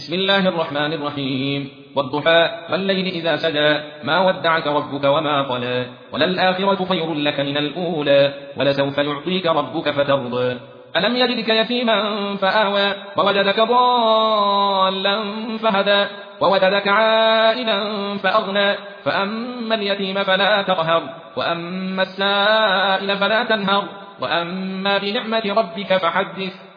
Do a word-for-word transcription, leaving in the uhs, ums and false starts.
بسم الله الرحمن الرحيم والضحى والليل إذا سجى ما ودعك ربك وما قلى وللآخرة خير لك من الأولى ولسوف يعطيك ربك فترضى ألم يجدك يتيما فآوى ووجدك ضالا فهدى ووجدك عائلا فأغنى فأما اليتيم فلا تقهر وأما السائل فلا تنهر وأما بنعمة ربك فحدث